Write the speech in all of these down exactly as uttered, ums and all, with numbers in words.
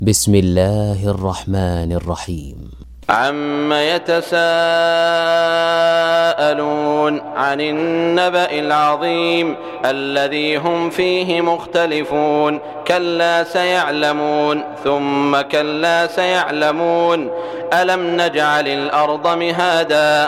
بسم الله الرحمن الرحيم. عم يتساءلون عن النبأ العظيم الذي هم فيه مختلفون كلا سيعلمون ثم كلا سيعلمون ألم نجعل الأرض مهادا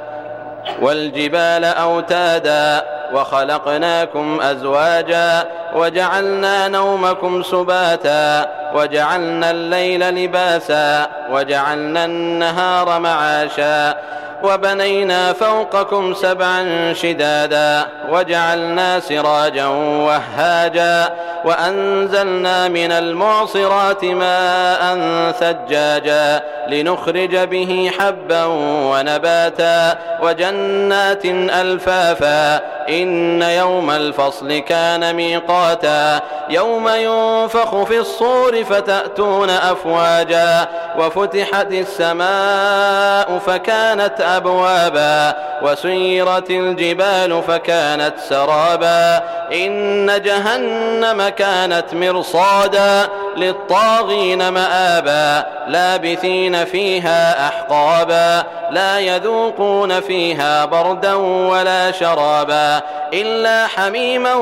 والجبال أوتادا وخلقناكم أزواجا وجعلنا نومكم سباتا وجعلنا الليل لباسا وجعلنا النهار معاشا وبنينا فوقكم سبعا شدادا وجعلنا سراجا وهاجا وأنزلنا من المعصرات ماء ثجاجا لنخرج به حبا ونباتا وجنات ألفافا إن يوم الفصل كان ميقاتا يوم ينفخ في الصور فتأتون أفواجا وفتحت السماء فكانت أبوابا وسيرت الجبال فكانت سرابا إن جهنم كانت مرصادا للطاغين مآبا لابثين فيها أحقابا لا يذوقون فيها بردا ولا شرابا إلا حميما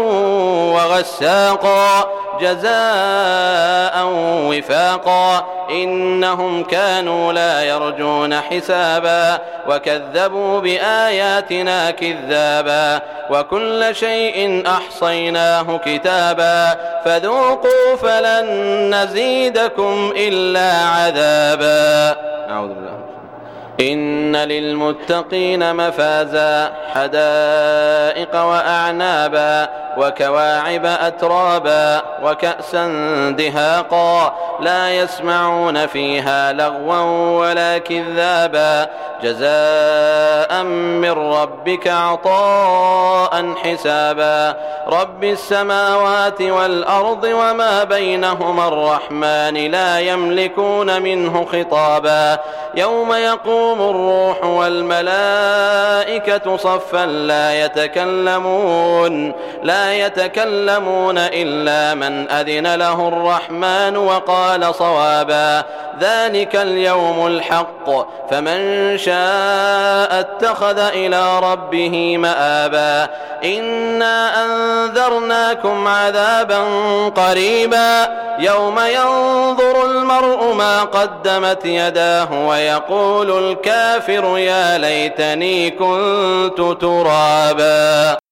وغساقا جزاء وفاقا إنهم كانوا لا يرجون حسابا وكذبوا بآياتنا كذابا وكل شيء أحصيناه كتابا فذوقوا فلن نزيدكم إلا عذابا. أعوذ بالله. إن للمتقين مفازا حدائق وأعنابا وكواعب أترابا وكأسا دهاقا لا يسمعون فيها لغوا ولا كذابا جزاء من ربك عطاء حسابا رب السماوات والأرض وما بينهما الرحمن لا يملكون منه خطابا يوم يقوم الروح والملائكة صفا لا يتكلمون لا يتكلمون إلا من أذن له الرحمن وقال صوابا ذلك اليوم الحق فمن شاء اتخذ إلى ربه مآبا إنا أنذرناكم عذابا قريبا يوم ينظر المرء ما قدمت يداه ويقول الكافر يا ليتني كنت ترابا.